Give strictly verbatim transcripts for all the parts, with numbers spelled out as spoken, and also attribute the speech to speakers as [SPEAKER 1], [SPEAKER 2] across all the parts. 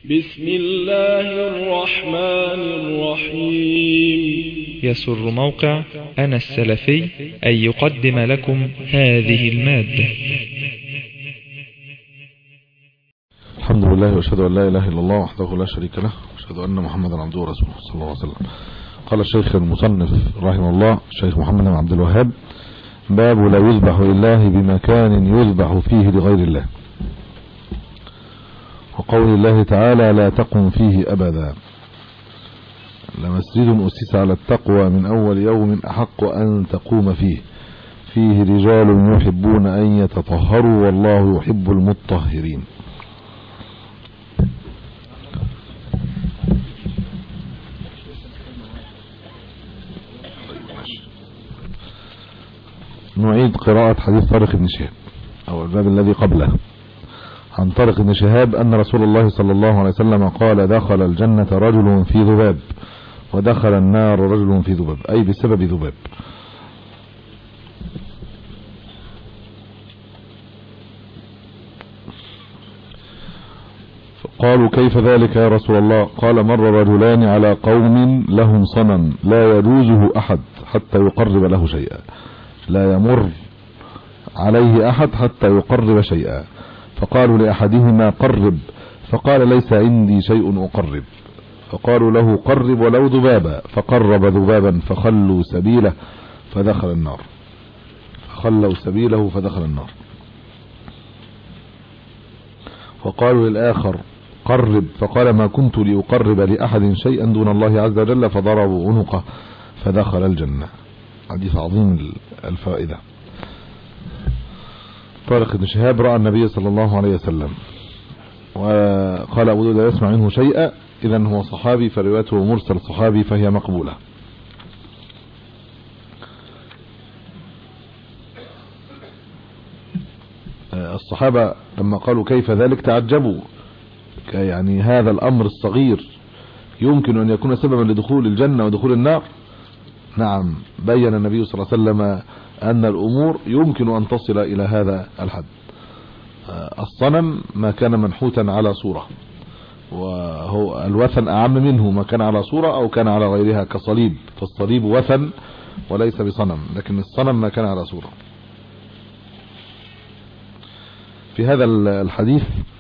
[SPEAKER 1] بسم الله الرحمن الرحيم.
[SPEAKER 2] يسر موقع أنا السلفي أن يقدم لكم هذه المادة.
[SPEAKER 3] الحمد لله وأشهد أن لا إله إلا الله وحده لا شريك له وأشهد أن محمدا عبده ورسوله صلى الله عليه وسلم. قال الشيخ المصنف رحمه الله الشيخ محمد بن عبد الوهاب: باب لا يذبح لله بمكان يذبح فيه لغير الله. وقول الله تعالى: لا تقم فيه أبدا. لمسجد أسس على التقوى من أول يوم أحق أن تقوم فيه فيه رجال يحبون أن يتطهروا والله يحب المطهرين. نعيد قراءة حديث طارق بن شهاب أو الباب الذي قبله عن طارق بن شهاب أن رسول الله صلى الله عليه وسلم قال: دخل الجنة رجل في ذباب ودخل النار رجل في ذباب، أي بسبب ذباب. قالوا: كيف ذلك يا رسول الله؟ قال: مر رجلان على قوم لهم صنم لا يجوزه أحد حتى يقرب له شيئا، لا يمر عليه أحد حتى يقرب شيئا، فقالوا لأحدهما: قرب، فقال: ليس عندي شيء أقرب. فقالوا له: قرب ولو ذبابا، فقرب ذبابا فخلوا سبيله فدخل النار فخلوا سبيله فدخل النار. وقالوا للآخر: قرب، فقال: ما كنت لأقرب لأحد شيئا دون الله عز وجل، فضربوا عنقه فدخل الجنة. حديث عظيم الفائدة. طارق بن شهاب رأى النبي صلى الله عليه وسلم، وقال أبو داود: لا يسمع منه شيئا، إذن هو صحابي، فروايته مرسل صحابي فهي مقبولة. الصحابة لما قالوا كيف ذلك تعجبوا، يعني هذا الأمر الصغير يمكن أن يكون سببا لدخول الجنة ودخول النار؟ نعم، بين النبي صلى الله عليه وسلم أن الأمور يمكن أن تصل إلى هذا الحد. الصنم ما كان منحوتا على صورة، وهو الوثن أعم منه، ما كان على صورة أو كان على غيرها كصليب، فالصليب وثن وليس بصنم، لكن الصنم ما كان على صورة. في هذا الحديث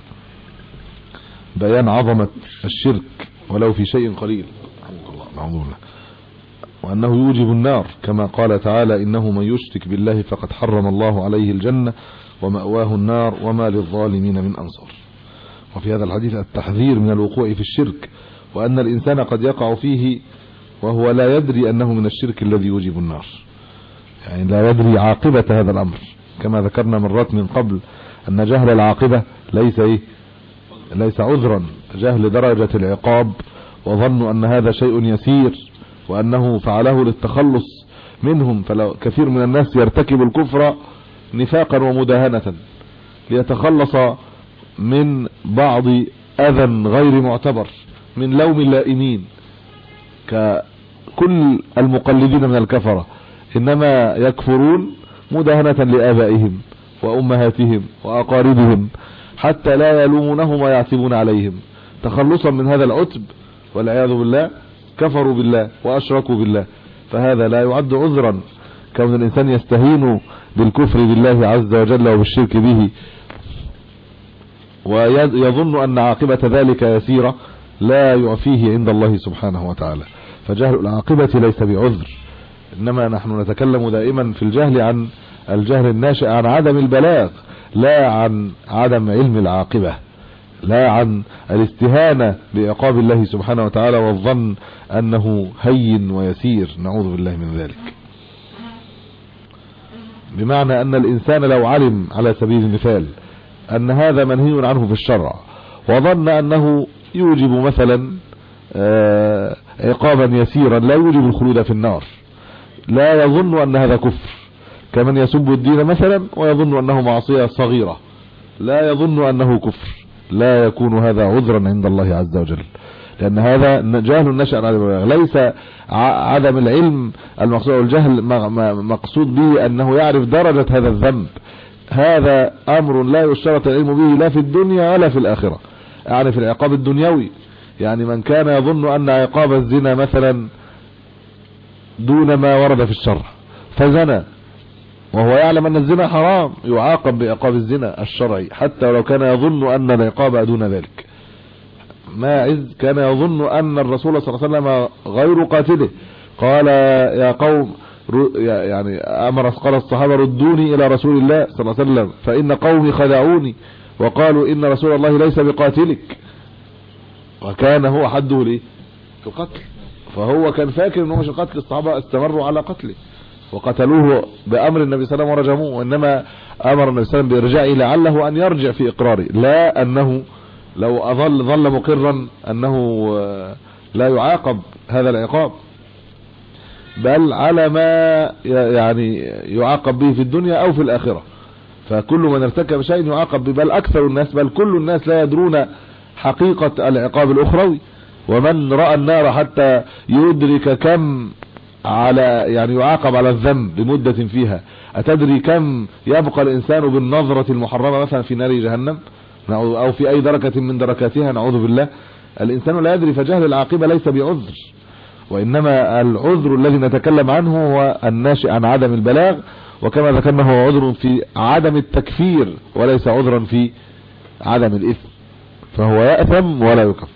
[SPEAKER 3] بيان عظمة الشرك ولو في شيء قليل، نعوذ بالله، وأنه يوجب النار، كما قال تعالى: إنه من يشرك بالله فقد حرم الله عليه الجنة ومأواه النار وما للظالمين من أنصار. وفي هذا الحديث التحذير من الوقوع في الشرك، وأن الإنسان قد يقع فيه وهو لا يدري أنه من الشرك الذي يوجب النار، يعني لا يدري عاقبة هذا الأمر، كما ذكرنا مرات من قبل أن جهل العاقبة ليس إيه؟ ليس عذرا. جهل درجة العقاب وظن أن هذا شيء يسير وأنه فعله للتخلص منهم، فلو كثير من الناس يرتكب الكفر نفاقا ومداهنة ليتخلص من بعض أذى غير معتبر، من لوم اللائمين ككل المقلدين من الكفرة، إنما يكفرون مداهنة لآبائهم وأمهاتهم وأقاربهم حتى لا يلومونهم ويعتبون عليهم، تخلصا من هذا العتب والعياذ بالله كفروا بالله وأشركوا بالله. فهذا لا يعد عذرا، كون الإنسان يستهين بالكفر بالله عز وجل وبالشرك به ويظن أن عاقبة ذلك يسيرة، لا يعفيه عند الله سبحانه وتعالى. فجهل العاقبة ليس بعذر، إنما نحن نتكلم دائما في الجهل عن الجهل الناشئ عن عدم البلاغ، لا عن عدم علم العاقبة، لا عن الاستهانة بعقاب الله سبحانه وتعالى والظن أنه هين ويسير، نعوذ بالله من ذلك. بمعنى أن الإنسان لو علم على سبيل المثال أن هذا منهي عنه في الشرع، وظن أنه يوجب مثلا عقابا يسيرا لا يوجب الخلود في النار، لا يظن أن هذا كفر، كمن يسب الدين مثلا ويظن أنه معصية صغيرة، لا يظن أنه كفر، لا يكون هذا عذرا عند الله عز وجل، لأن هذا جهل نشأ عن عدم البلاغ. ليس عدم العلم المقصود، الجهل مقصود به أنه يعرف درجة هذا الذنب، هذا أمر لا يشترط العلم به لا في الدنيا ولا في الآخرة. يعني في العقاب الدنيوي. يعني من كان يظن ان عقاب الزنا مثلا دون ما ورد في الشرع فزنى وهو يعلم ان الزنا حرام يعاقب بعقاب الزنا الشرعي حتى ولو كان يظن ان العقاب دون ذلك. ماعز كان يظن ان الرسول صلى الله عليه وسلم غير قاتله، قال يا قوم يعني امر قال الصحابة ردوني الى رسول الله صلى الله عليه وسلم فان قومي خدعوني وقالوا ان رسول الله ليس بقاتلك، وكان هو حده ليه القتل، فهو كان فاكر انه مش القتل. الصحابة استمروا على قتله وقتلوه بامر النبي صلى الله عليه وسلم ورجموه، وانما امر النبي صلى الله عليه وسلم بارجاعه لعله ان يرجع في اقراره، لا انه لو اظل ظل مقرا انه لا يعاقب هذا العقاب، بل على ما يعني يعاقب به في الدنيا او في الاخرة. فكل من ارتكب شيء يعاقب به، بل اكثر الناس بل كل الناس لا يدرون حقيقة العقاب الاخروي. ومن رأى النار حتى يدرك كم على يعني يعاقب على الذنب بمدة فيها، أتدري كم يبقى الإنسان بالنظرة المحرمة مثلا في نار جهنم أو في أي دركة من دركاتها نعوذ بالله؟ الإنسان لا يدري، فجهل العاقبة ليس بعذر، وإنما العذر الذي نتكلم عنه هو الناشئ عن عدم البلاغ، وكما ذكرنا هو عذر في عدم التكفير وليس عذرا في عدم الإثم، فهو يأثم ولا يكفر.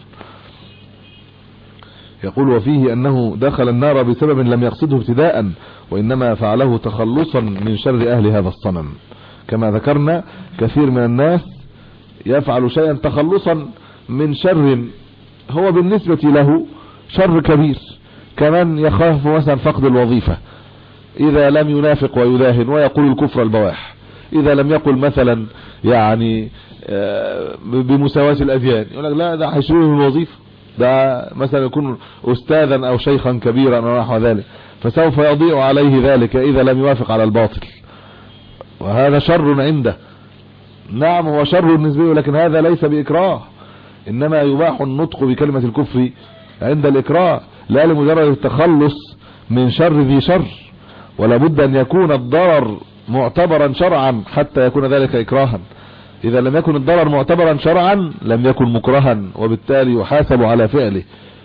[SPEAKER 3] يقول وفيه أنه دخل النار بسبب لم يقصده ابتداء، وإنما فعله تخلصا من شر أهل هذا الصنم. كما ذكرنا كثير من الناس يفعل شيئا تخلصا من شر هو بالنسبة له شر كبير، كمان يخاف مثلا فقد الوظيفة إذا لم ينافق ويداهن ويقول الكفر البواح، إذا لم يقل مثلا يعني بمساواة الأديان يقول لك لا ده هيشيله من الوظيفة، ده مثلا يكون أستاذا أو شيخا كبيرا أو نحو ذلك، فسوف يضيع عليه ذلك إذا لم يوافق على الباطل، وهذا شر عنده. نعم هو شر بالنسبة، لكن هذا ليس بإكراه، إنما يباح النطق بكلمة الكفر عند الإكراه لا لمجرد التخلص من شر ذي شر، ولا بد أن يكون الضرر معتبرا شرعا حتى يكون ذلك إكراها. إذا لم يكن الضرر معتبرا شرعا لم يكن مكرها، وبالتالي يحاسب على فعله.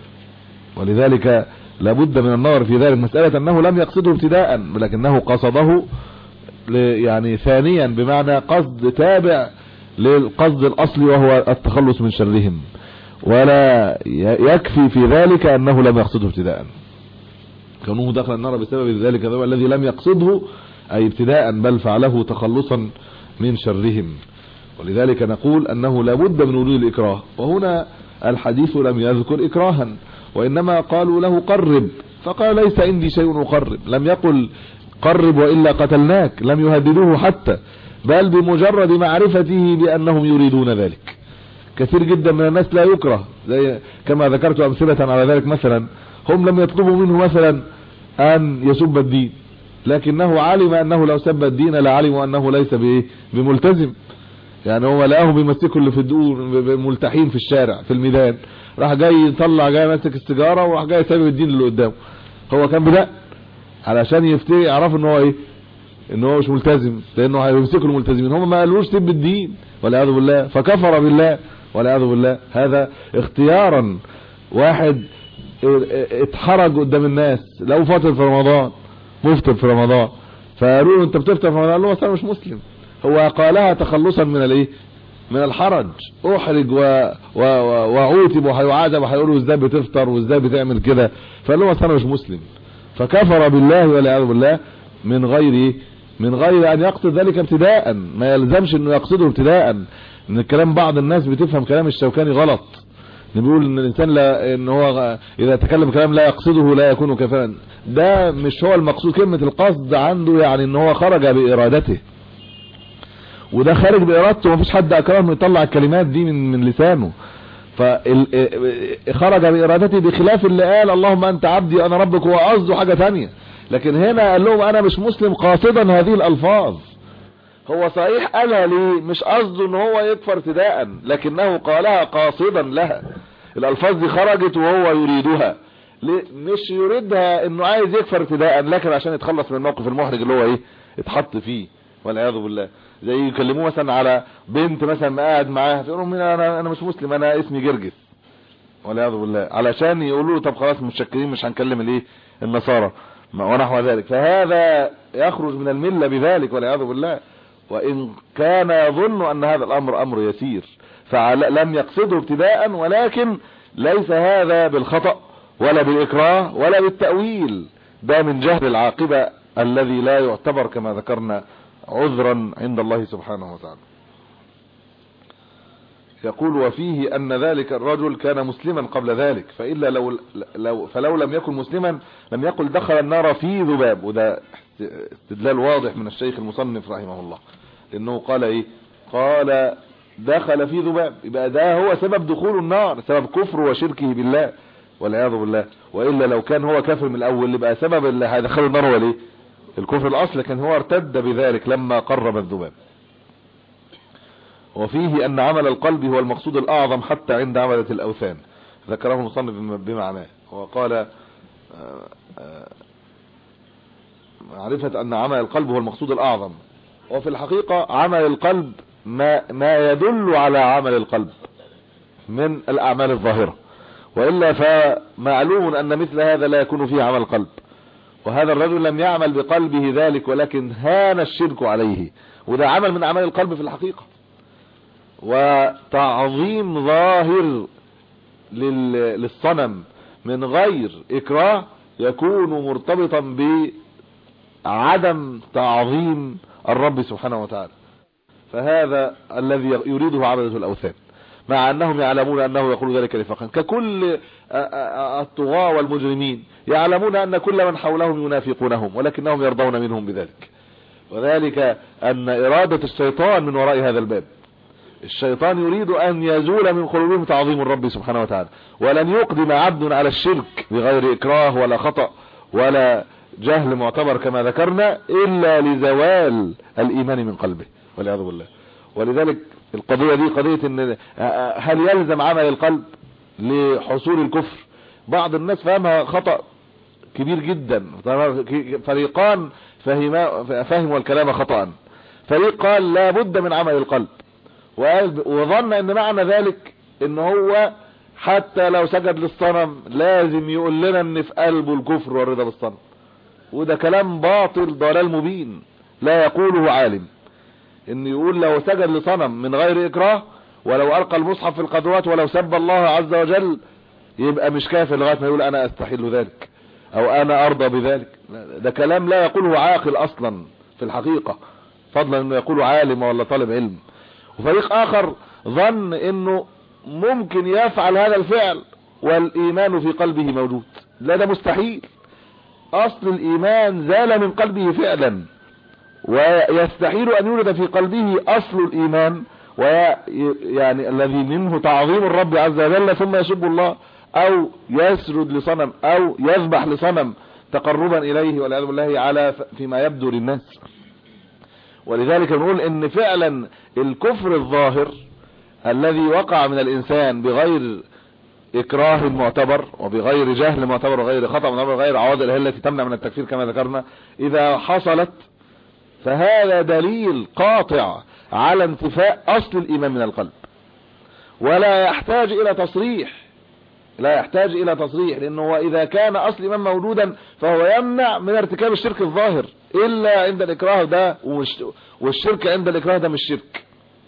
[SPEAKER 3] ولذلك لابد من النظر في ذلك، مسألة أنه لم يقصده ابتداء ولكنه قصده يعني ثانيا، بمعنى قصد تابع للقصد الأصلي وهو التخلص من شرهم، ولا يكفي في ذلك أنه لم يقصده ابتداء. كونه دخل النار بسبب ذلك هو الذي لم يقصده أي ابتداء، بل فعله تخلصا من شرهم. ولذلك نقول أنه لابد من وجود الإكراه، وهنا الحديث لم يذكر إكراها، وإنما قالوا له قرب، فقال ليس عندي شيء أقرب، لم يقل قرب وإلا قتلناك، لم يهددوه حتى، بل بمجرد معرفته بأنهم يريدون ذلك. كثير جدا من الناس لا يكره، زي كما ذكرت أمثلة على ذلك، مثلا هم لم يطلبوا منه مثلا أن يسب الدين، لكنه علم أنه لو سب الدين لعلموا أنه ليس بملتزم. يعني هو لقاه بيمسكوا اللي في الدور ملتحين في الشارع في الميدان، راح جاي يطلع جاي ماسك السيجاره وراح جاي سابق الدين اللي قدامه. هو كان بدأ علشان يفتي يعرف ان هو ايه، ان هو مش ملتزم، لانه هيمسكوا الملتزمين. هم ما قالوش سب الدين والعياذ بالله، فكفر بالله والعياذ بالله. هذا اختيارا، واحد اتحرج قدام الناس لو فاطر في رمضان، مفطر في رمضان، فقالوا له انت بتفطر في رمضان، قال له انا مش مسلم. هو قالها تخلصا من الايه، من الحرج. احرج و... و... وعوتب وهيعاتب وهيقولوا ازاي بتفطر وازاي بتعمل كده، فقال له انا مش مسلم، فكفر بالله والعياذ بالله من غير من غير ان يقصد ذلك ابتداء. ما يلزمش انه يقصده ابتداء. ان الكلام بعض الناس بتفهم كلام الشوكاني غلط، بيقول ان الانسان لا، ان هو اذا تكلم كلام لا يقصده لا يكون كافرا. ده مش هو المقصود. كلمة القصد عنده يعني ان هو خرج بارادته، وده خارج بارادته، مفيش حد اكرمه يطلع الكلمات دي من من لسانه. فخرج بارادته، بخلاف اللي قال اللهم انت عبدي انا ربك، هو قصده حاجة تانية. لكن هنا قال لهم انا مش مسلم قاصدا هذه الالفاظ. هو صحيح قالها ليه، مش قصده ان هو يكفر ابتداء، لكنه قالها قاصدا لها. الالفاظ دي خرجت وهو يريدها، مش يريدها انه عايز يكفر ابتداء، لكن عشان يتخلص من الموقف المحرج اللي هو ايه اتحط فيه. والعياذ بالله. زي يكلموه مثلا على بنت مثلا ما قاعد معاها فيقولوا انا انا مش مسلم، انا اسمي جرجس والعياذ بالله، علشان يقولوا طب خلاص متشكرين مش هنكلم الايه النصارى ونحو ذلك. فهذا يخرج من المله بذلك والعياذ بالله، وان كان يظن ان هذا الامر امر يسير فلم يقصده ابتداء، ولكن ليس هذا بالخطأ ولا بالاكراه ولا بالتأويل، ده من جهل العاقبة الذي لا يعتبر كما ذكرنا عذرا عند الله سبحانه وتعالى. يقول وفيه أن ذلك الرجل كان مسلما قبل ذلك، فإلا لو, لو فلو لم يكن مسلما لم يقل دخل النار في ذباب. وده استدلال واضح من الشيخ المصنف رحمه الله، لأنه قال إيه؟ قال دخل في ذباب، يبقى ده هو سبب دخول النار، سبب كفر وشركه بالله والعياذ بالله. وإلا لو كان هو كافر من الأول يبقى سبب اللي هيدخله النار هو ليه؟ الكفر الأصل، لكن هو ارتد بذلك لما قرب الذباب. وفيه أن عمل القلب هو المقصود الأعظم حتى عند عبدة الأوثان، ذكره المصنف بمعناه، وقال معرفة أن عمل القلب هو المقصود الأعظم. وفي الحقيقة عمل القلب ما, ما يدل على عمل القلب من الأعمال الظاهرة، وإلا فمعلوم أن مثل هذا لا يكون فيه عمل قلب. وهذا الرجل لم يعمل بقلبه ذلك، ولكن هان الشرك عليه، وده عمل من أعمال القلب في الحقيقة. وتعظيم ظاهر للصنم من غير إكراه يكون مرتبطا بعدم تعظيم الرب سبحانه وتعالى، فهذا الذي يريده عبدة الأوثان، مع أنهم يعلمون أنه يقول ذلك نفاقا، ككل الطغاة والمجرمين يعلمون أن كل من حولهم ينافقونهم، ولكنهم يرضون منهم بذلك. وذلك أن إرادة الشيطان من وراء هذا الباب، الشيطان يريد أن يزول من قلوبهم تعظيم الرب سبحانه وتعالى، ولن يقدم عبد على الشرك بغير إكراه ولا خطأ ولا جهل معتبر كما ذكرنا إلا لزوال الإيمان من قلبه والعياذ بالله. ولذلك القضية دي قضية ان هل يلزم عمل القلب لحصول الكفر؟ بعض الناس فهمها خطأ كبير جدا، فريقان فهموا الكلام خطأ. فريق قال لا بد من عمل القلب، وظن ان معنى ذلك ان هو حتى لو سجد للصنم لازم يقول لنا ان في قلبه الكفر والرضا بالصنم، وده كلام باطل ضلال مبين لا يقوله عالم. ان يقول لو سجد لصنم من غير اكراه ولو القى المصحف في القدوات ولو سب الله عز وجل يبقى مش كافر لغايه ما يقول انا استحل ذلك او انا ارضى بذلك. ده كلام لا يقوله عاقل اصلا في الحقيقه، فضلا انه يقوله عالم ولا طالب علم. وفريق اخر ظن انه ممكن يفعل هذا الفعل والايمان في قلبه موجود. لا، ده مستحيل، اصل الايمان زال من قلبه فعلا، ويستحيل ان يولد في قلبه اصل الايمان، ويعني الذي منه تعظيم الرب عز وجل ثم يسب الله او يسجد لصنم او يذبح لصنم تقربا اليه والعياذ بالله على فيما يبدو للناس. ولذلك نقول ان فعلا الكفر الظاهر الذي وقع من الانسان بغير اكراه معتبر وبغير جهل معتبر وغير خطأ معتبر وغير عوائد الهي التي تمنع من التكفير كما ذكرنا، اذا حصلت فهذا دليل قاطع على انتفاء اصل الايمان من القلب، ولا يحتاج الى تصريح، لا يحتاج الى تصريح، لانه اذا كان اصل الايمان موجودا فهو يمنع من ارتكاب الشرك الظاهر الا عند الاكراه ده، والشرك عند الاكراه ده مش شرك.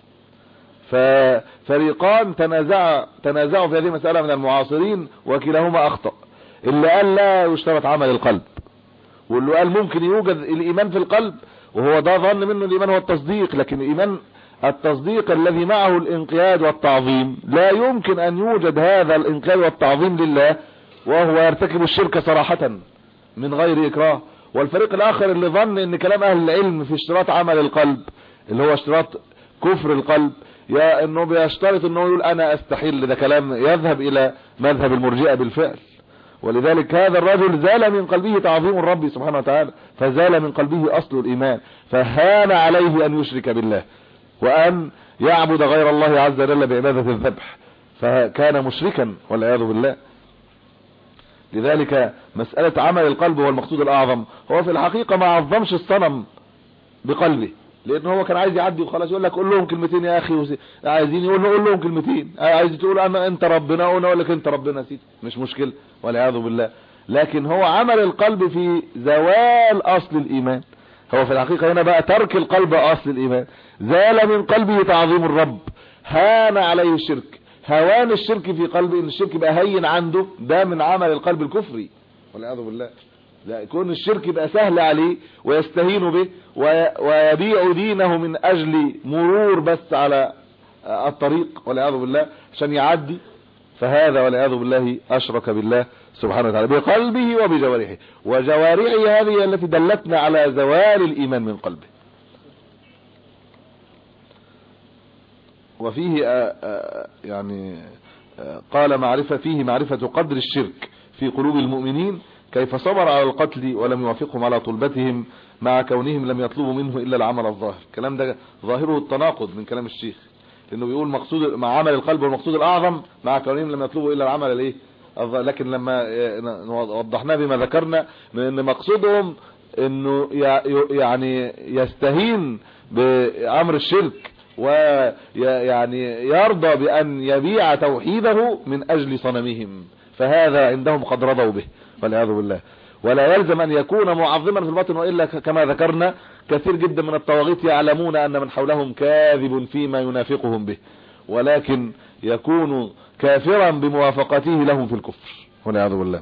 [SPEAKER 3] ففريقان تنازع تنازعوا في هذه المسألة من المعاصرين وكلاهما اخطأ، اللي قال لا يشترط عمل القلب، واللي قال ممكن يوجد الايمان في القلب وهو ده ظن منه الايمان هو التصديق، لكن الايمان التصديق الذي معه الانقياد والتعظيم لا يمكن ان يوجد هذا الانقياد والتعظيم لله وهو يرتكب الشرك صراحة من غير اكراه. والفريق الاخر اللي ظن ان كلام اهل العلم في اشتراط عمل القلب اللي هو اشتراط كفر القلب، يا انه بيشترط انه يقول انا استحل، ده كلام يذهب الى مذهب المرجئة بالفعل. ولذلك هذا الرجل زال من قلبه تعظيم الرب سبحانه وتعالى، فزال من قلبه اصل الايمان، فهان عليه ان يشرك بالله وان يعبد غير الله عز وجل بعبادة الذبح، فكان مشركا والعياذ بالله. لذلك مسألة عمل القلب هو المقصود الاعظم، هو في الحقيقة ما عظمش الصنم بقلبه، لان هو كان عايز يعدي وخلاص، يقول لك قول لهم كلمتين يا اخي، عايزين يقول له قول لهم كلمتين، عايز تقول انا انت ربنا وانا اقول لك انت ربنا سيدي، مش مشكله والعياذ بالله. لكن هو عمل القلب في زوال اصل الايمان. هو في الحقيقه هنا بقى ترك القلب اصل الايمان، زال من قلبه تعظيم الرب، هان عليه الشرك. هوان الشرك في قلبه، ان الشرك بقى هين عنده، ده من عمل القلب الكفري والعياذ بالله. لا يكون الشرك يبقى سهل عليه ويستهين به ويبيع دينه من اجل مرور بس على الطريق والعياذ بالله عشان يعدي، فهذا والعياذ بالله اشرك بالله سبحانه وتعالى بقلبه وبجوارحه. وجوارحه هذه التي دلتنا على زوال الايمان من قلبه. وفيه يعني قال معرفة فيه معرفة قدر الشرك في قلوب المؤمنين، كيف صبر على القتل ولم يوافقهم على طلبتهم مع كونهم لم يطلبوا منه إلا العمل الظاهر. الكلام ده ظاهره التناقض من كلام الشيخ، لأنه بيقول مقصود مع عمل القلب والمقصود الأعظم مع كونهم لم يطلبوا إلا العمل الايه الظاهر. لكن لما وضحنا بما ذكرنا من أن مقصودهم أنه يعني يستهين بأمر الشرك ويعني يرضى بأن يبيع توحيده من أجل صنمهم، فهذا عندهم قد رضوا به والعياذ بالله. ولا يلزم أن يكون معظما في الباطن، وإلا كما ذكرنا كثير جدا من الطواغيت يعلمون أن من حولهم كاذب فيما ينافقهم به، ولكن يكون كافرا بموافقته لهم في الكفر والعياذ بالله.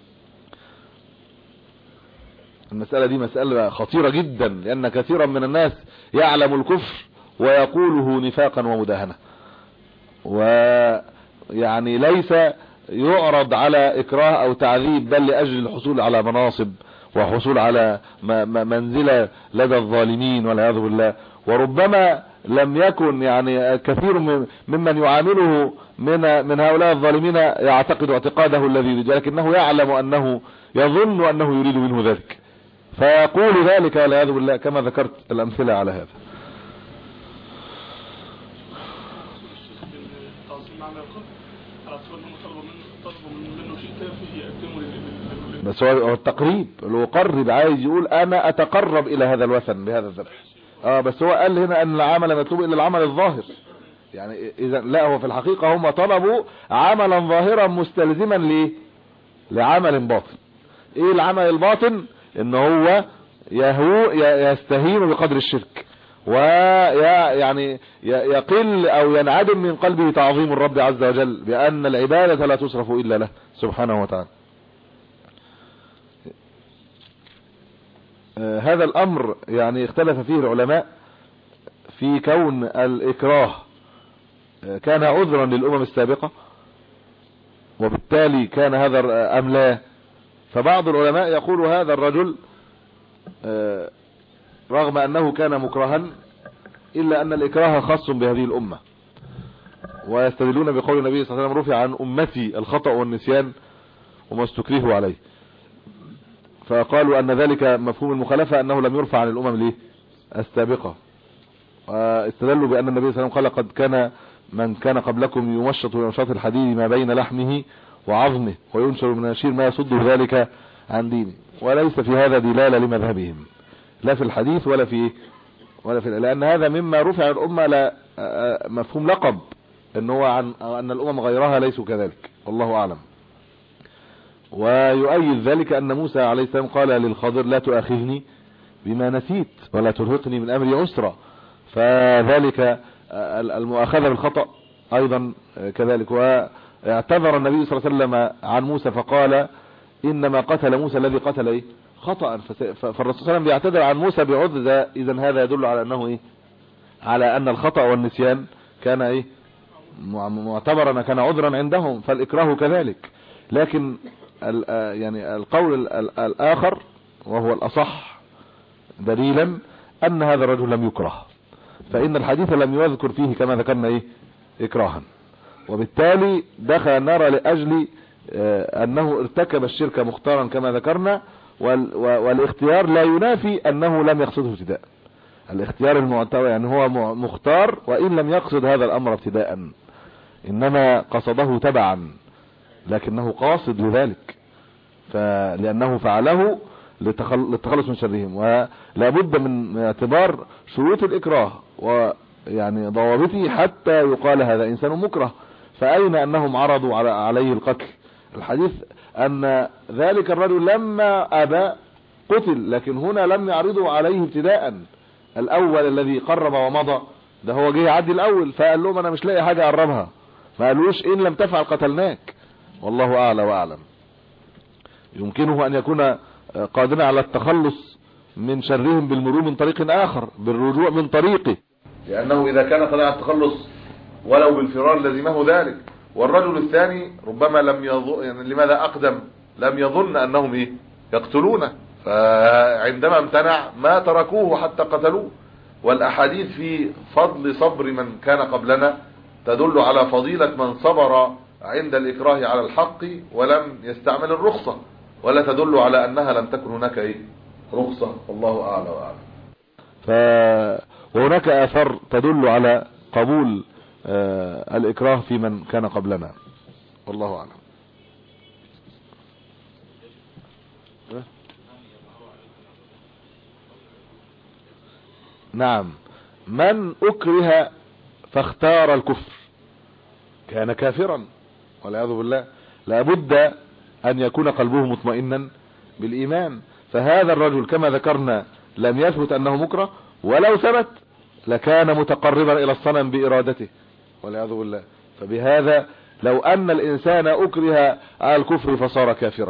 [SPEAKER 3] المسألة دي مسألة خطيرة جدا، لأن كثيرا من الناس يعلم الكفر ويقوله نفاقا ومداهنة، ويعني ليس يعرض على إكراه أو تعذيب، بل لأجل الحصول على مناصب وحصول على منزلة لدى الظالمين والعياذ بالله. وربما لم يكن يعني كثير ممن يعامله من من هؤلاء الظالمين يعتقد اعتقاده الذي يريد، لكنه يعلم أنه يظن أنه يريد منه ذلك فيقول ذلك والعياذ بالله، كما ذكرت الأمثلة على هذا. بس هو التقريب اللي هو قرب، عايز يقول انا اتقرب الى هذا الوثن بهذا الذبح. اه بس هو قال هنا ان العمل مطلوب الا العمل الظاهر، يعني اذا لا، هو في الحقيقة هم طلبوا عملا ظاهرا مستلزما ليه لعمل باطن. ايه العمل الباطن؟ ان هو يهو يستهين بقدر الشرك، ويعني يقل او ينعدم من قلبه تعظيم الرب عز وجل، بان العبادة لا تصرف الا له سبحانه وتعالى. آه هذا الامر يعني اختلف فيه العلماء في كون الاكراه آه كان عذرا للامم السابقة وبالتالي كان هذا ام لا. فبعض العلماء يقول هذا الرجل آه رغم انه كان مكرها الا ان الاكراه خاص بهذه الامة، ويستدلون بقول النبي صلى الله عليه وسلم رفع عن امتي الخطأ والنسيان وما استكرهوا عليه، فقالوا ان ذلك مفهوم المخالفة انه لم يرفع عن الامم ليه السابقة. واستدلوا بان النبي صلى الله عليه وسلم قال قد كان من كان قبلكم يمشط بمشاط الحديد ما بين لحمه وعظمه وينشر من النشير ما يصد ذلك عن دينه. وليس في هذا دلالة لمذهبهم لا في الحديث ولا في ولا في لان هذا مما رفع الامة لا مفهوم لقب ان هو عن ان الامم غيرها ليسوا كذلك، والله اعلم. ويؤيد ذلك ان موسى عليه السلام قال للخضر لا تؤاخذني بما نسيت ولا ترهقني من امري عسرا، فذلك المؤاخذة بالخطأ ايضا كذلك. واعتذر النبي صلى الله عليه وسلم عن موسى فقال انما قتل موسى الذي قتل ايه خطأ، فالرسول صلى الله عليه وسلم بيعتذر عن موسى بعذر. اذا هذا يدل على انه ايه على ان الخطأ والنسيان كان ايه معتبرا، كان عذرا عندهم، فالاكراه كذلك. لكن يعني القول الاخر وهو الاصح دليلا ان هذا الرجل لم يكره، فان الحديث لم يذكر فيه كما ذكرنا ايه اكراها، وبالتالي دخل النار لاجل انه ارتكب الشرك مختارا كما ذكرنا. والاختيار لا ينافي انه لم يقصده ابتداء، الاختيار المعتبر يعني هو مختار وان لم يقصد هذا الامر ابتداء، انما قصده تبعا، لكنه قاصد لذلك، فلانه فعله للتخلص من شرهم. ولا بد من اعتبار شروط الإكراه ويعني ضوابطه حتى يقال هذا إنسان مكره. فأين أنهم عرضوا عليه القتل؟ الحديث أن ذلك الرجل لما أبى قتل، لكن هنا لم يعرضوا عليه ابتداء. الأول الذي قرب ومضى ده هو جه يعدي الأول، فقال لهم أنا مش لاقي حاجة أقربها، ما قالوش إن لم تفعل قتلناك. والله أعلى وأعلم. يمكنه أن يكون قادرا على التخلص من شرهم بالمرور من طريق آخر، بالرجوع من طريقه، لأنه إذا كان قادرا على التخلص ولو بالفرار لزمه ذلك. والرجل الثاني ربما لم يظن، يعني لماذا أقدم؟ لم يظن أنهم إيه يقتلونه، فعندما امتنع ما تركوه حتى قتلوه. والأحاديث في فضل صبر من كان قبلنا تدل على فضيلة من صبر عند الإكراه على الحق ولم يستعمل الرخصة، ولا تدل على أنها لم تكن هناك إيه رخصة. والله أعلى وأعلم. ف... وهناك آثار تدل على قبول آه الإكراه في من كان قبلنا. والله أعلم. نعم، من أكره فاختار الكفر كان كافرا والعياذ بالله. لابد أن يكون قلبه مطمئنا بالإيمان. فهذا الرجل كما ذكرنا لم يثبت أنه مكره، ولو ثبت لكان متقربا إلى الصنم بإرادته والعياذ بالله. فبهذا لو أن الإنسان أكره على الكفر فصار كافرا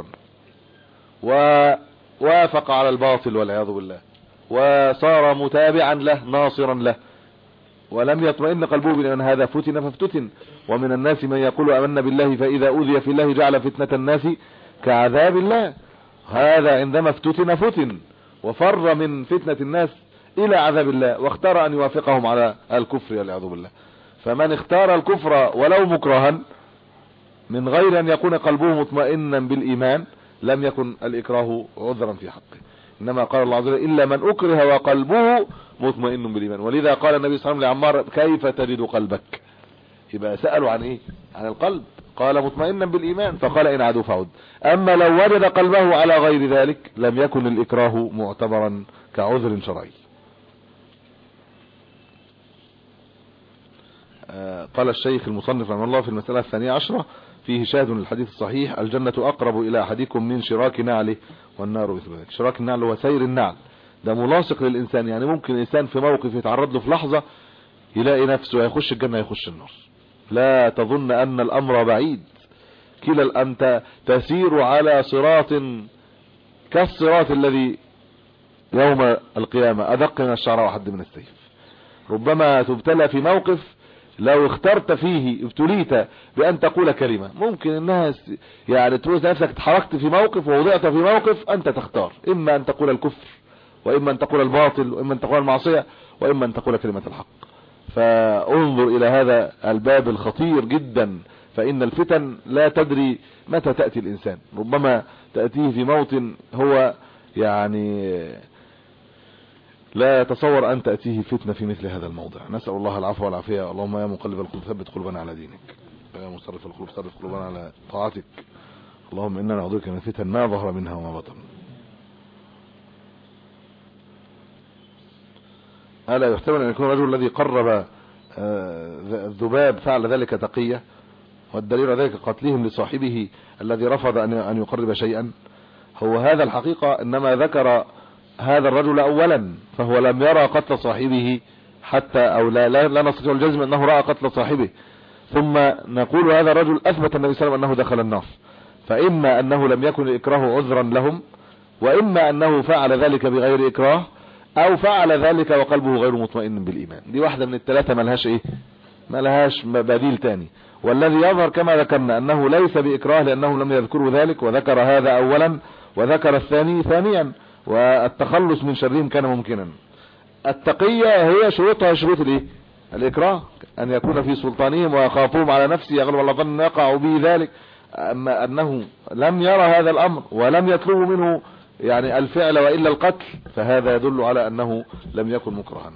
[SPEAKER 3] ووافق على الباطل والعياذ بالله، وصار متابعا له ناصرا له، ولم يطمئن قلبه بأن هذا فتن فافتتن. ومن الناس من يقول آمنا بالله فإذا أوذي في الله جعل فتنة الناس كعذاب الله. هذا عندما افتتن فتن وفر من فتنة الناس إلى عذاب الله، واختار أن يوافقهم على الكفر والعياذ بالله. فمن اختار الكفر ولو مكرها من غير أن يكون قلبه مطمئنا بالإيمان لم يكن الإكراه عذرا في حقه. إنما قال الله عز وجل إلا من أكره وقلبه مطمئن بالإيمان. ولذا قال النبي صلى الله عليه وسلم لعمار كيف تجد قلبك؟ يبقى سألوا عن إيه؟ عن القلب، قال مطمئنا بالإيمان، فقال إن عدو فعد. أما لو وجد قلبه على غير ذلك لم يكن الإكراه معتبرا كعذر شرعي. قال الشيخ المصنف رحمه الله في المسألة الثانية عشرة فيه شاهد للحديث الصحيح الجنة أقرب إلى أحدكم من شراك نعله والنار مثل ذلك. شراك النعل هو سير النعل، ده ملاصق للإنسان. يعني ممكن الإنسان في موقف يتعرض له في لحظة يلاقي نفسه يخش الجنة يخش النار. لا تظن أن الأمر بعيد، كلا أنت تسير على صراط كالصراط الذي يوم القيامة أدق من الشعر وحد من السيف. ربما تبتلى في موقف لو اخترت فيه ابتليت بأن تقول كلمة ممكن الناس يعني تروس نفسك اتحركت في موقف ووضعت في موقف أنت تختار، إما أن تقول الكفر وإما أن تقول الباطل وإما أن تقول المعصية وإما أن تقول كلمة الحق. فانظر إلى هذا الباب الخطير جدا، فإن الفتن لا تدري متى تأتي الإنسان، ربما تأتيه في موطن هو يعني لا يتصور أن تأتيه فتنة في مثل هذا الموضع. نسأل الله العفو والعافية. اللهم يا مقلب القلوب ثبت قلوبنا على دينك، يا مصرف القلوب ثبت قلوبنا على طاعتك. اللهم إنا نعوذ بك من فتن ما ظهر منها وما بطن. ألا يحتمل أن يكون الرجل الذي قرب الذباب فعل ذلك تقية، والدليل على ذلك قتلهم لصاحبه الذي رفض أن يقرب شيئا؟ هو هذا الحقيقة إنما ذكر هذا الرجل أولا، فهو لم يرى قتل صاحبه حتى أو لا, لا, لا نستطيع الجزم أنه رأى قتل صاحبه. ثم نقول هذا الرجل أثبت النبي صلى الله عليه وسلم أنه دخل النار، فإما أنه لم يكن الإكراه عذرا لهم، وإما أنه فعل ذلك بغير إكراه، أو فعل ذلك وقلبه غير مطمئن بالإيمان. دي واحدة من الثلاثة، ملهاش إيه ملهاش بديل تاني. والذي يظهر كما ذكرنا أنه ليس بإكراه لأنه لم يذكروا ذلك، وذكر هذا أولا وذكر الثاني ثانيا، والتخلص من شرهم كان ممكنا. التقية هي شروطها شروط الايه الإكراه، أن يكون في سلطانهم ويخافوهم على نفسه يغلب الله ظن يقع به ذلك. أما أنه لم يرى هذا الأمر ولم يطلبوا منه يعني الفعل وإلا القتل، فهذا يدل على أنه لم يكن مكرها.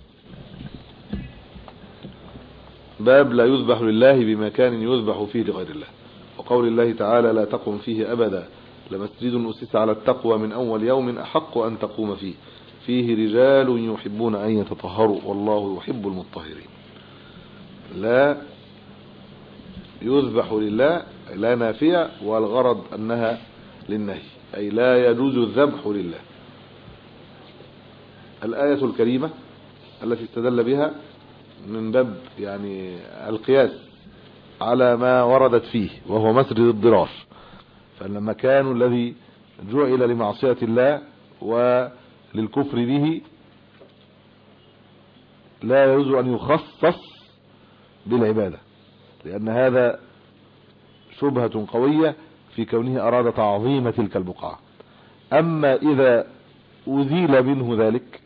[SPEAKER 3] باب لا يذبح لله بمكان يذبح فيه لغير الله، وقول الله تعالى لا تقم فيه أبدا لمسجد أسس على التقوى من أول يوم أحق أن تقوم فيه فيه رجال يحبون أن يتطهروا والله يحب المطهرين. لا يذبح لله لا نافية، والغرض أنها للنهي، أي لا يجوز الذبح لله. الآية الكريمة التي استدل بها من باب يعني القياس على ما وردت فيه وهو مسجد الضرار، فأن المكان الذي جعل لمعصية الله وللكفر به لا يجوز أن يخصص بالعبادة، لأن هذا شبهة قوية في كونه أراد تعظيم تلك البقعة. أما إذا أزيل منه ذلك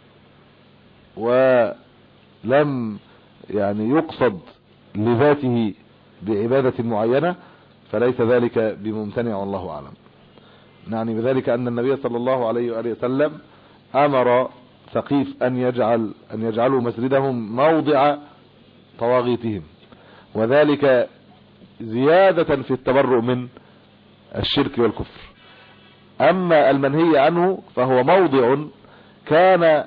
[SPEAKER 3] ولم يعني يقصد لذاته بعبادة معينة فليس ذلك بممتنع والله أعلم. نعني بذلك أن النبي صلى الله عليه وآله وسلم أمر ثقيف أن يجعل أن يجعلوا مسجدهم موضع طواغيتهم، وذلك زيادة في التبرؤ من الشرك والكفر. أما المنهي عنه فهو موضع كان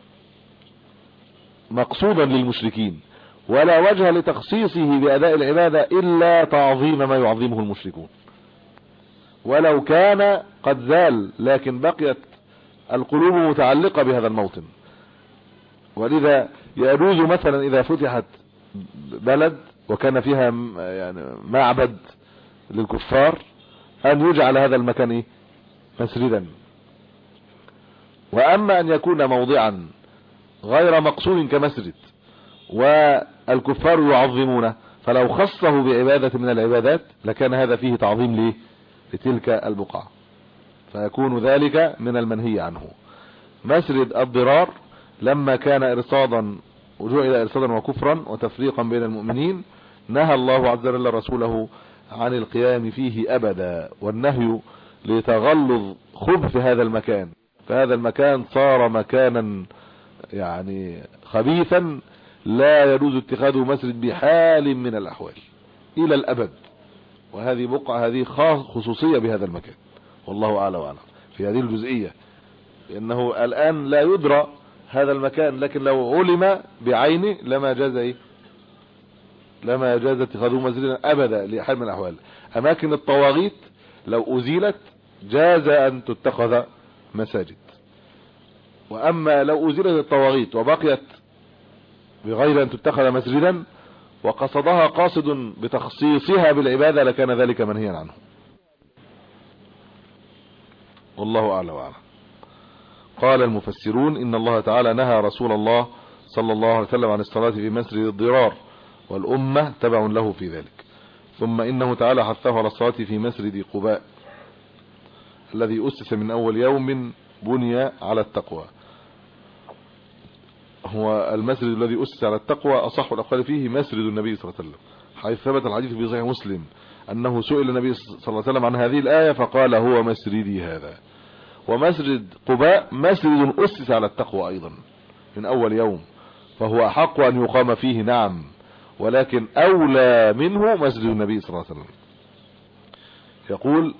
[SPEAKER 3] مقصودا للمشركين ولا وجه لتخصيصه بأداء العبادة إلا تعظيم ما يعظمه المشركون، ولو كان قد زال لكن بقيت القلوب متعلقة بهذا الموطن. ولذا يجوز مثلا إذا فتحت بلد وكان فيها يعني معبد للكفار أن يجعل هذا المكان إيه؟ مسجدا. وأما أن يكون موضعا غير مقصود كمسجد والكفار يعظمونه فلو خصه بعبادة من العبادات لكان هذا فيه تعظيم ليه؟ لتلك البقعة، فيكون ذلك من المنهي عنه. مسجد الضرار لما كان إرصادا وجعل إرصادا وكفرا وتفريقا بين المؤمنين نهى الله عز وجل رسوله عن القيام فيه أبدا، والنهي لتغلظ خبث هذا المكان، فهذا المكان صار مكانا يعني خبيثا لا يجوز اتخاذه مسجد بحال من الأحوال إلى الأبد. وهذه بقعة هذه خصوصية بهذا المكان والله أعلى وأعلم في هذه الجزئية، لأنه الآن لا يدرى هذا المكان، لكن لو علم بعينه لما جاز إيه؟ لما جاز اتخاذه مسجدا أبدا لحال من الأحوال. أماكن الطواغيت لو أزيلت جاز أن تتخذ مساجد، وأما لو أزيلت الطواغيت وبقيت بغير أن تتخذ مسجدا وقصدها قاصد بتخصيصها بالعبادة لكان ذلك منهيا عنه والله أعلى وأعلم. قال المفسرون إن الله تعالى نهى رسول الله صلى الله عليه وسلم عن الصلاة في مسجد الضرار والأمة تبع له في ذلك. ثم إنه تعالى حثه على الصلاة في مسجد قباء الذي أسس من أول يوم بني على التقوى. هو المسجد الذي أسس على التقوى أصح الأقوال فيه مسجد النبي صلى الله عليه وسلم، حيث ثبت الحديث في صحيح مسلم أنه سئل النبي صلى الله عليه وسلم عن هذه الآية فقال هو مسجدي هذا. ومسجد قباء مسجد أسس على التقوى أيضا من أول يوم، فهو أحق أن يقام فيه نعم، ولكن أولى منه مسجد النبي صلى الله عليه وسلم. يقول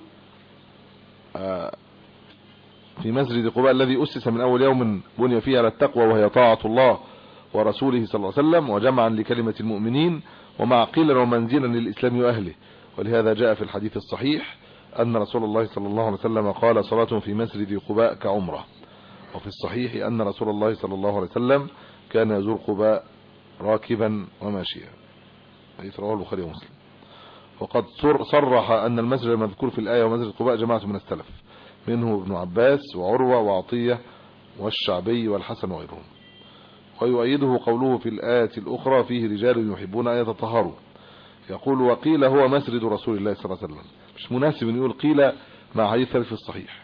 [SPEAKER 3] في مسجد قباء الذي أسس من أول يوم بني فيه على التقوى وهي طاعة الله ورسوله صلى الله عليه وسلم وجمعا لكلمة المؤمنين ومعقلا ومنزلا للإسلام وأهله. ولهذا جاء في الحديث الصحيح أن رسول الله صلى الله عليه وسلم قال صلاة في مسجد قباء كعمرة. وفي الصحيح أن رسول الله صلى الله عليه وسلم كان يزور قباء راكبا وماشيا، حديث رواه البخاري ومسلم. وقد صرح أن المسجد المذكور في الآية ومسجد قباء جماعة من السلف منه ابن عباس وعروة وعطية والشعبي والحسن وغيرهم. ويؤيده قوله في الآية الأخرى فيه رجال يحبون أن يتطهروا. يقول وقيل هو مسجد رسول الله صلى الله عليه وسلم، مش مناسب أن يقول قيل مع حديث ثالث الصحيح.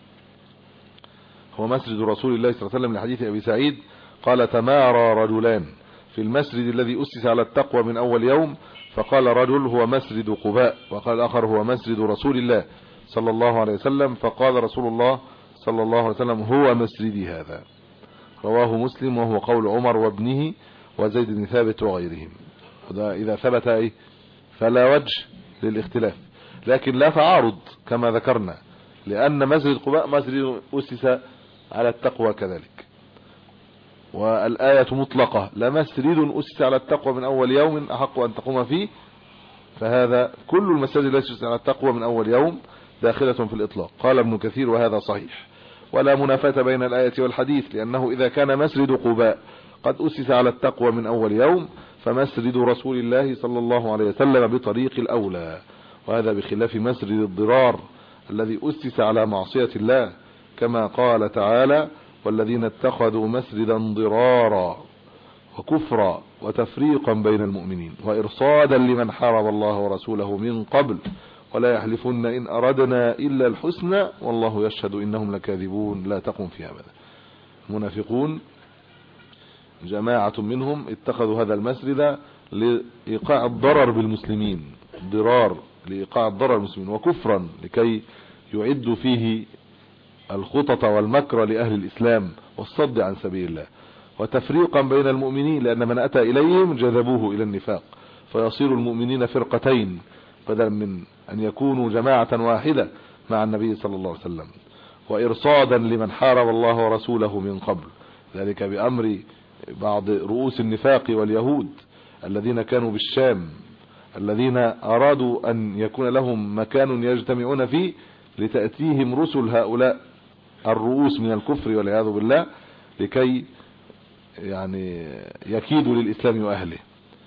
[SPEAKER 3] هو مسجد رسول الله صلى الله عليه وسلم لحديث أبي سعيد قال تمارى رجلان في المسجد الذي أسس على التقوى من أول يوم، فقال رجل هو مسجد قباء، وقال آخر هو مسجد رسول الله صلى الله عليه وسلم، فقال رسول الله صلى الله عليه وسلم هو مسجدي هذا. رواه مسلم وهو قول عمر وابنه وزيد بن ثابت وغيرهم. وده إذا ثبت أي فلا وجه للاختلاف. لكن لا تعارض كما ذكرنا، لأن مسجد قباء مسجد أسس على التقوى كذلك، والآية مطلقة: لمسجد أسس على التقوى من أول يوم أحق أن تقوم فيه. فهذا كل المساجد التي أسس على التقوى من أول يوم داخلة في الإطلاق. قال ابن كثير: وهذا صحيح، ولا منافاة بين الآية والحديث، لأنه إذا كان مسجد قباء قد أسس على التقوى من أول يوم فمسجد رسول الله صلى الله عليه وسلم بطريق الأولى، وهذا بخلاف مسجد الضرار الذي أسس على معصية الله، كما قال تعالى: والذين اتخذوا مسجدا ضرارا وكفرا وتفريقا بين المؤمنين وإرصادا لمن حارب الله ورسوله من قبل ولا يحلفن إن أردنا إلا الحسنى والله يشهد إنهم لكاذبون لا تقم فيها أبدا. المنافقون جماعة منهم اتخذوا هذا المسجد لإيقاع الضرر بالمسلمين، ضرار لإيقاع الضرر بالمسلمين، وكفرا لكي يعدوا فيه الخطط والمكر لأهل الإسلام والصد عن سبيل الله، وتفريقا بين المؤمنين، لأن من أتى إليهم جذبوه إلى النفاق فيصير المؤمنين فرقتين بدلا من أن يكونوا جماعة واحدة مع النبي صلى الله عليه وسلم، وإرصادا لمن حارب الله ورسوله من قبل، ذلك بأمر بعض رؤوس النفاق واليهود الذين كانوا بالشام، الذين أرادوا أن يكون لهم مكان يجتمعون فيه لتأتيهم رسل هؤلاء الرؤوس من الكفر والعياذ بالله لكي يعني يكيدوا للإسلام وأهله.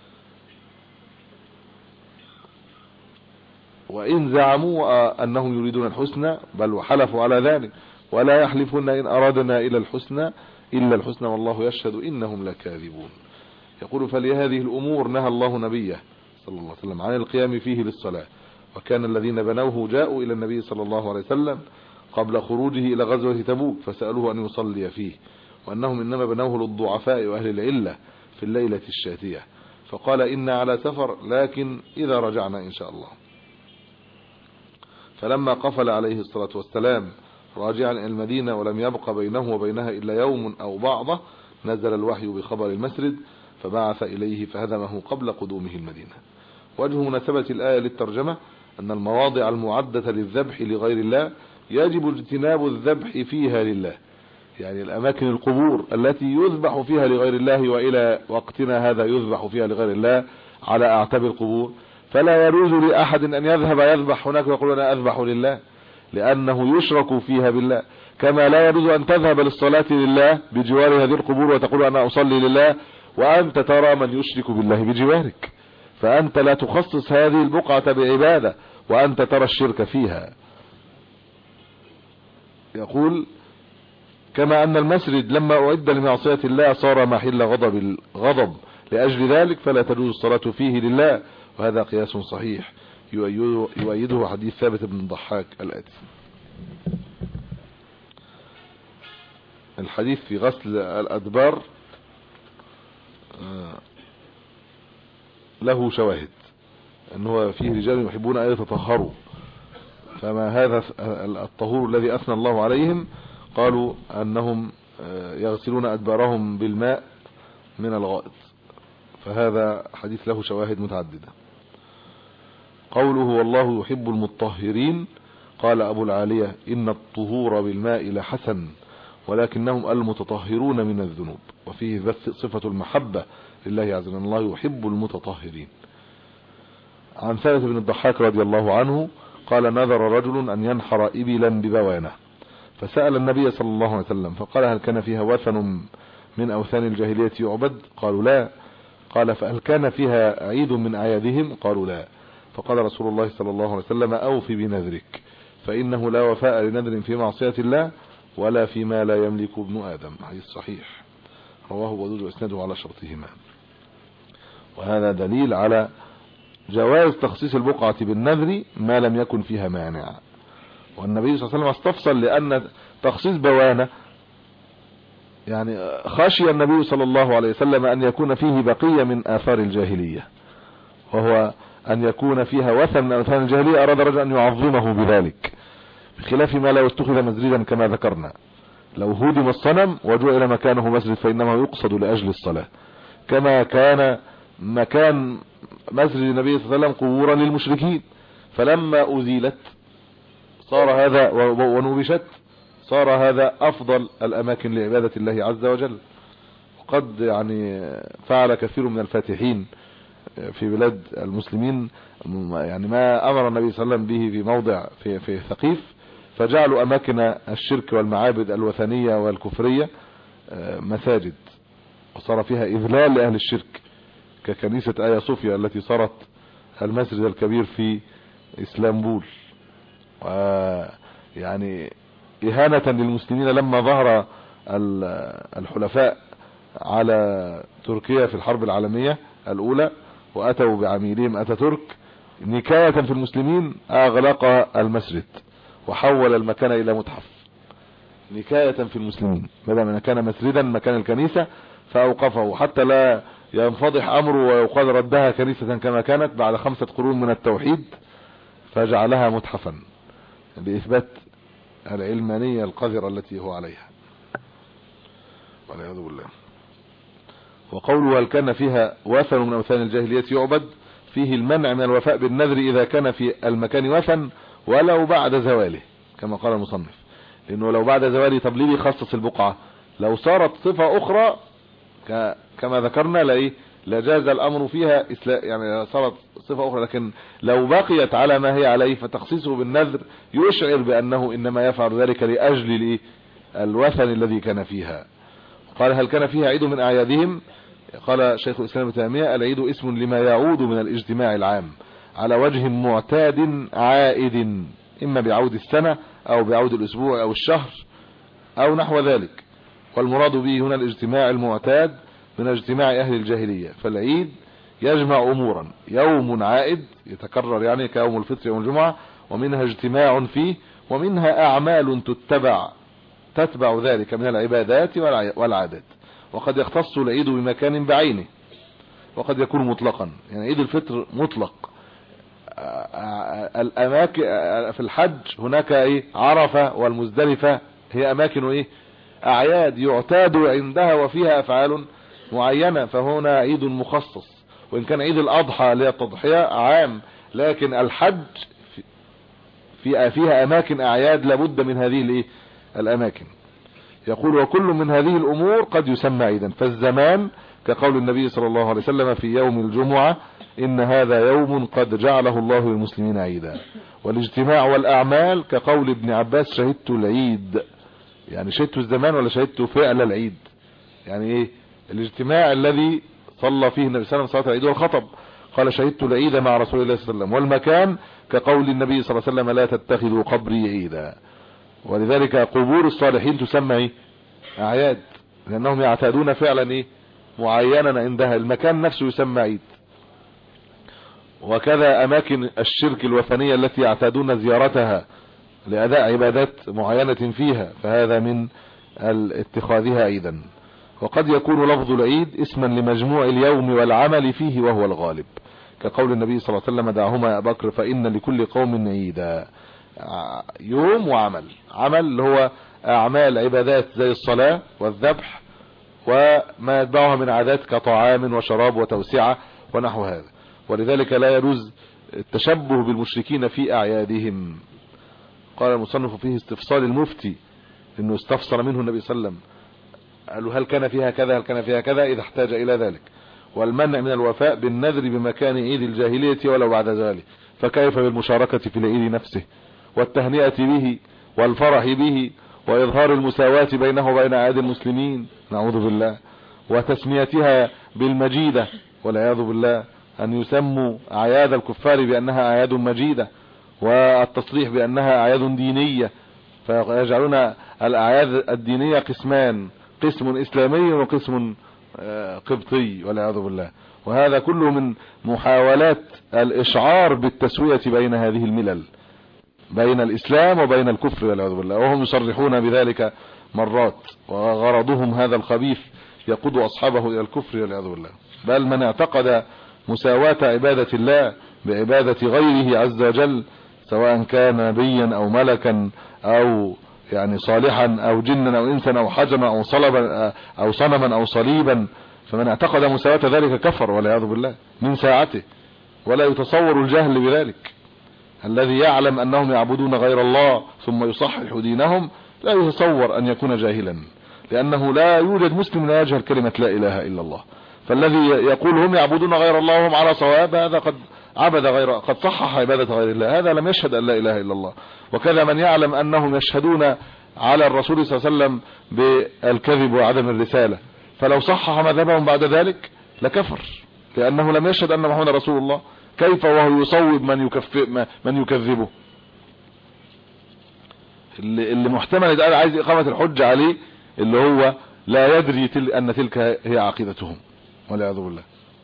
[SPEAKER 3] وإن زعموا أنهم يريدون الحسنى بل وحلفوا على ذلك ولا يحلفون إن أرادنا إلا الحسنى إلا الحسنى والله يشهد إنهم لكاذبون. يقول: فلهذه الأمور نهى الله نبيه صلى الله عليه وسلم عن القيام فيه للصلاة، وكان الذين بنوه جاءوا إلى النبي صلى الله عليه وسلم قبل خروجه إلى غزوة تبوك فسألوه أن يصلي فيه، وأنهم إنما بنوه للضعفاء وأهل العلة في الليلة الشاتية، فقال: إنا على سفر لكن إذا رجعنا إن شاء الله. فلما قفل عليه الصلاة والسلام راجعا إلى المدينة ولم يبق بينه وبينها إلا يوم أو بعضه نزل الوحي بخبر المسجد فبعث إليه فهدمه قبل قدومه المدينة. وجه مناسبة الآية للترجمة أن المواضع المعدة للذبح لغير الله يجب اجتناب الذبح فيها لله، يعني الأماكن القبور التي يذبح فيها لغير الله، وإلى وقتنا هذا يذبح فيها لغير الله على أعتاب القبور، فلا يجوز لأحد أن يذهب يذبح هناك ويقول أنا أذبح لله، لأنه يشرك فيها بالله، كما لا يجوز أن تذهب للصلاة لله بجوار هذه القبور وتقول أنا أصلي لله وأنت ترى من يشرك بالله بجوارك، فأنت لا تخصص هذه البقعة بعبادة وأنت ترى الشرك فيها. يقول: كما أن المسجد لما أعد لمعصية الله صار محل غضب الغضب لأجل ذلك فلا تجوز الصلاة فيه لله، وهذا قياس صحيح يؤيده حديث ثابت بن الضحاك الآتي. الحديث في غسل الأدبار له شواهد، أنه فيه رجال يحبون أن يتطهروا، فما هذا الطهور الذي أثنى الله عليهم؟ قالوا أنهم يغسلون أدبارهم بالماء من الغائط، فهذا حديث له شواهد متعددة. قوله والله يحب المطهرين، قال أبو العالية: إن الطهور بالماء لحسن ولكنهم المتطهرون من الذنوب، وفيه بث صفة المحبة لله عز وجل، الله يحب المتطهرين. عن ثابت بن الضحاك رضي الله عنه قال: نذر رجل أن ينحر إبلا ببوانة، فسأل النبي صلى الله عليه وسلم فقال: هل كان فيها وثن من أوثان الجاهلية يعبد؟ قالوا لا. قال: فهل كان فيها عيد من أعيادهم؟ قالوا لا. فقال رسول الله صلى الله عليه وسلم: أوفي بنذرك، فإنه لا وفاء لنذر في معصية الله ولا فيما لا يملك ابن آدم. حديث صحيح رواه ودود وإسناده على شرطهما. وهذا دليل على جواز تخصيص البقعة بالنذر ما لم يكن فيها مانع. والنبي صلى الله عليه وسلم استفصل لأن تخصيص بوانة يعني خشي النبي صلى الله عليه وسلم أن يكون فيه بقية من آثار الجاهلية، وهو أن يكون فيها وثن من أوثان الجاهلية، أراد رجل أن يعظمه بذلك، بخلاف ما لو اتخذ مسجدا كما ذكرنا، لو هدم الصنم وجعل مكانه مسجد فإنما يقصد لأجل الصلاة، كما كان مكان مسجد النبي صلى الله عليه وسلم قبورا للمشركين، فلما أزيلت صار هذا ونبشت صار هذا أفضل الأماكن لعبادة الله عز وجل. وقد يعني فعل كثير من الفاتحين في بلاد المسلمين يعني ما أمر النبي صلى الله عليه وسلم به في موضع في في ثقيف، فجعلوا أماكن الشرك والمعابد الوثنية والكفرية مساجد، وصار فيها إذلال لأهل الشرك، ككنيسة آيا صوفيا التي صارت المسجد الكبير في اسلامبول. ويعني إهانة للمسلمين لما ظهر الحلفاء على تركيا في الحرب العالمية الأولى وأتوا بعميلهم أتاتورك، نكاية في المسلمين أغلق المسجد وحول المكان إلى متحف، نكاية في المسلمين، بدل من كان مسجدا مكان الكنيسة فأوقفه حتى لا ينفضح أمره ويقال ردها كنيسة كما كانت بعد خمسة قرون من التوحيد، فجعلها متحفا لإثبات العلمانية القذرة التي هو عليها والعياذ بالله. وقوله هل كان فيها وثن من أوثان الجاهلية يعبد، فيه المنع من الوفاء بالنذر إذا كان في المكان وثن ولو بعد زواله كما قال المصنف، لأنه لو بعد زواله طب ليه يخصص البقعة؟ لو صارت صفة أخرى كما ذكرنا لا لجاز الأمر فيها يعني صارت صفة أخرى، لكن لو بقيت على ما هي عليه فتخصيصه بالنذر يشعر بأنه إنما يفعل ذلك لأجل الوثن الذي كان فيها. قال هل كان فيها عيد من أعيادهم؟ قال شيخ الإسلام ابن تيمية العيد اسم لما يعود من الاجتماع العام على وجه معتاد عائد، إما بعود السنة أو بعود الأسبوع أو الشهر أو نحو ذلك، والمراد به هنا الاجتماع المعتاد من اجتماع أهل الجاهلية. فالعيد يجمع أمورا، يوم عائد يتكرر يعني كيوم الفطر يوم الجمعة، ومنها اجتماع فيه، ومنها أعمال تتبع تتبع ذلك من العبادات والعادات. وقد يختص العيد بمكان بعينه وقد يكون مطلقا، يعني عيد الفطر مطلق. الأماكن في الحج هناك ايه عرفة والمزدلفة هي أماكن ايه أعياد يعتاد عندها وفيها أفعال معينة، فهنا عيد مخصص. وإن كان عيد الأضحى للتضحية عام، لكن الحج في فيها أماكن أعياد لابد من هذه الايه الأماكن. يقول وكل من هذه الأمور قد يسمى عيدا، فالزمان كقول النبي صلى الله عليه وسلم في يوم الجمعة إن هذا يوم قد جعله الله للمسلمين عيدا. والاجتماع والأعمال كقول ابن عباس شهدت العيد، يعني شهدت الزمان ولا شهدت فعل العيد؟ يعني ايه الاجتماع الذي صلى فيه النبي صلى الله عليه وسلم صلاة العيد والخطب، قال شهدت العيد مع رسول الله صلى الله عليه وسلم. والمكان كقول النبي صلى الله عليه وسلم لا تتخذوا قبري عيدا. ولذلك قبور الصالحين تسمى ايه اعياد، لانهم يعتادون فعلا ايه معينا عندها، المكان نفسه يسمى عيد. وكذا اماكن الشرك الوثنية التي يعتادون زيارتها لاداء عبادات معينة فيها، فهذا من اتخاذها عيدا. وقد يكون لفظ العيد اسما لمجموع اليوم والعمل فيه وهو الغالب، كقول النبي صلى الله عليه وسلم دعهما يا بكر فإن لكل قوم عيدا، يوم وعمل. عمل اللي هو اعمال عبادات زي الصلاة والذبح وما يتبعها من عادات كطعام وشراب وتوسعة ونحو هذا. ولذلك لا يجوز التشبه بالمشركين في اعيادهم. قال المصنف فيه استفصال المفتي، انه استفسر منه النبي صلى الله عليه وسلم قالوا هل كان فيها كذا هل كان فيها كذا اذا احتاج الى ذلك. والمنع من الوفاء بالنذر بمكان عيد الجاهلية ولو بعد ذلك، فكيف بالمشاركة في العيد نفسه والتهنئة به والفرح به وإظهار المساواة بينه وبين أعياد المسلمين، نعوذ بالله، وتسميتها بالمجيدة والعياذ بالله، أن يسموا أعياد الكفار بأنها أعياد مجيدة، والتصريح بأنها أعياد دينية، فيجعلون الأعياد الدينية قسمان، قسم إسلامي وقسم قبطي والعياذ بالله. وهذا كله من محاولات الإشعار بالتسوية بين هذه الملل، بين الإسلام وبين الكفر والعياذ بالله، وهم يصرحون بذلك مرات، وغرضهم هذا الخبيث يقود أصحابه إلى الكفر والعياذ بالله. بل من اعتقد مساواة عبادة الله بعبادة غيره عز وجل، سواء كان نبيا أو ملكا أو يعني صالحا أو جنا أو إنسا أو حجما أو صلبا أو صنما أو صليبا، فمن اعتقد مساواة ذلك كفر والعياذ بالله من ساعته، ولا يتصور الجهل بذلك. الذي يعلم أنهم يعبدون غير الله ثم يصحح دينهم لا يتصور أن يكون جاهلا، لأنه لا يوجد مسلم لا يجهل كلمة لا إله إلا الله. فالذي يقول هم يعبدون غير الله وهم على صواب هذا قد عبد غير قد صحح عبادة غير الله، هذا لم يشهد أن لا إله إلا الله. وكذا من يعلم أنهم يشهدون على الرسول صلى الله عليه وسلم بالكذب وعدم الرسالة، فلو صحح مذهبهم بعد ذلك لكفر، لأنه لم يشهد أن محمد رسول الله. كيف وهو يصوب من يكفر من يكذبه؟ اللي, اللي محتمل يتقال عايز إقامة الحجة عليه اللي هو لا يدري تل أن تلك هي عقيدتهم والعياذ بالله.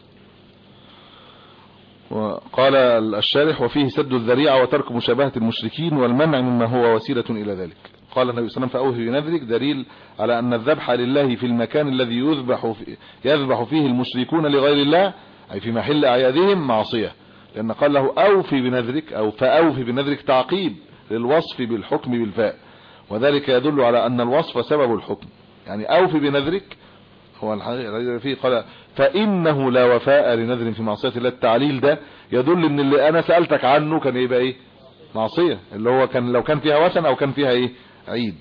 [SPEAKER 3] وقال الشارح وفيه سد الذريعة وترك مشابهة المشركين والمنع مما هو وسيلة إلى ذلك. قال النبي صلى الله عليه وسلم فأوفي بنذرك، دليل على أن الذبح لله في المكان الذي يذبح فيه, يذبح فيه المشركون لغير الله أي في محل أعيادهم معصية، لأن قال له أوفي بنذرك أو فأوفي بنذرك تعقيب للوصف بالحكم بالفاء، وذلك يدل على أن الوصف سبب الحكم. يعني أوفي بنذرك هو الحقيقة فيه قال فإنه لا وفاء لنذر في معصية الله، التعليل ده يدل ان اللي انا سألتك عنه كان يبقى ايه معصية، اللي هو كان لو كان فيها وثن او كان فيها ايه عيد،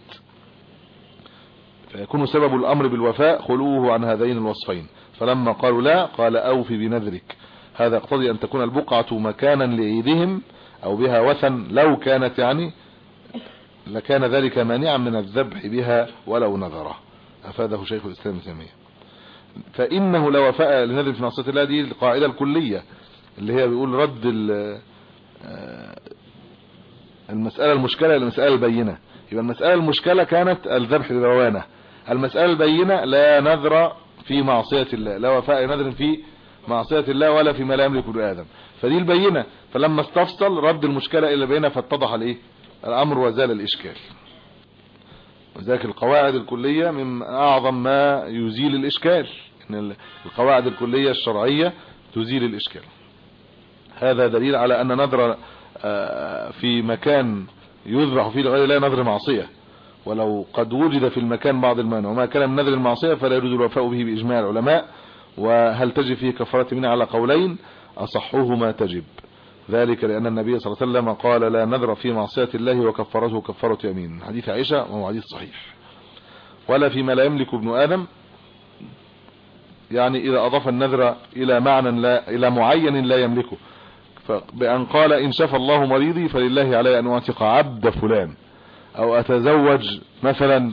[SPEAKER 3] فيكون سبب الامر بالوفاء خلوه عن هذين الوصفين. فلما قالوا لا قال اوفي بنذرك، هذا يقتضي ان تكون البقعة مكانا لعيدهم او بها وثن، لو كانت يعني لكان ذلك مانعا من الذبح بها ولو نذره، افاده شيخ الاسلام ابن تيمية. فإنه لا وفاء لنذر في معصية الله، دي القاعدة الكلية اللي هي بيقول رد المسألة المشكلة إلى المسألة البينة. يبقى المسألة المشكلة كانت الذبح للروانة، المسألة البينة لا نذر في معصية الله، لا وفاء نذر في معصية الله ولا فيما لا يملك ابن آدم، فدي البينة. فلما استفصل رد المشكلة إلى البينة فاتضح الايه الأمر وزال الإشكال. وذلك القواعد الكلية من أعظم ما يزيل الإشكال، إن القواعد الكلية الشرعية تزيل الإشكال. هذا دليل على أن نذر في مكان يذبح فيه لغير الله نذر معصية، ولو قد وجد في المكان بعض المانع وما كان من نذر المعصية فلا يجوز الوفاء به بإجماع العلماء. وهل تجب فيه كفارة منه على قولين أصحهما تجب، ذلك لأن النبي صلى الله عليه وسلم قال لا نذر في معصية الله وكفارته كفارة يمين، حديث عائشة وهو حديث صحيح. ولا فيما لا يملك ابن آدم، يعني إذا أضاف النذر إلى معنى لا إلى معين لا يملكه، بأن قال إن شفى الله مريضي فلله علي أن أعتق عبد فلان، أو أتزوج مثلا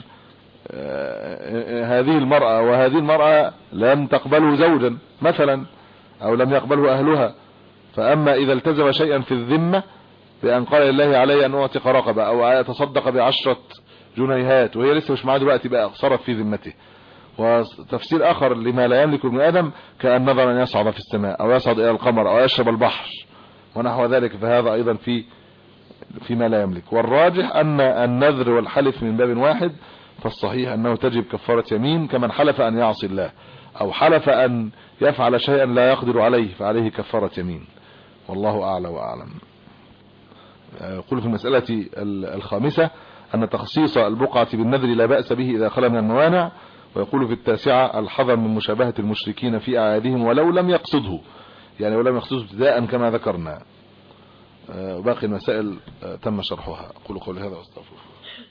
[SPEAKER 3] هذه المرأة وهذه المرأة لم تقبله زوجا مثلا أو لم يقبله أهلها، فأما إذا التزم شيئا في الذمة بأن قال لله علي أن أعتق رقبة أو أتصدق بعشرة جنيهات وهي لسه مش معاه دلوقتي بقى صرف في ذمته. وتفسير آخر لما لا يملك ابن آدم كأن نظر أن يصعد في السماء أو يصعد إلى القمر أو يشرب البحر ونحو ذلك، فهذا أيضا في فيما لا يملك. والراجح أن النذر والحلف من باب واحد، فالصحيح أنه تجب كفارة يمين كمن حلف أن يعصي الله أو حلف أن يفعل شيئا لا يقدر عليه فعليه كفارة يمين، والله أعلى وأعلم. يقول في المسألة الخامسة أن تخصيص البقعة بالنذر لا بأس به إذا خلا من الموانع. ويقول في التاسعة الحذر من مشابهة المشركين في أعيادهم ولو لم يقصده، يعني ولم يقصده ابتداء كما ذكرنا. باقي المسائل تم شرحها. أقول قولي هذا واستغفر الله.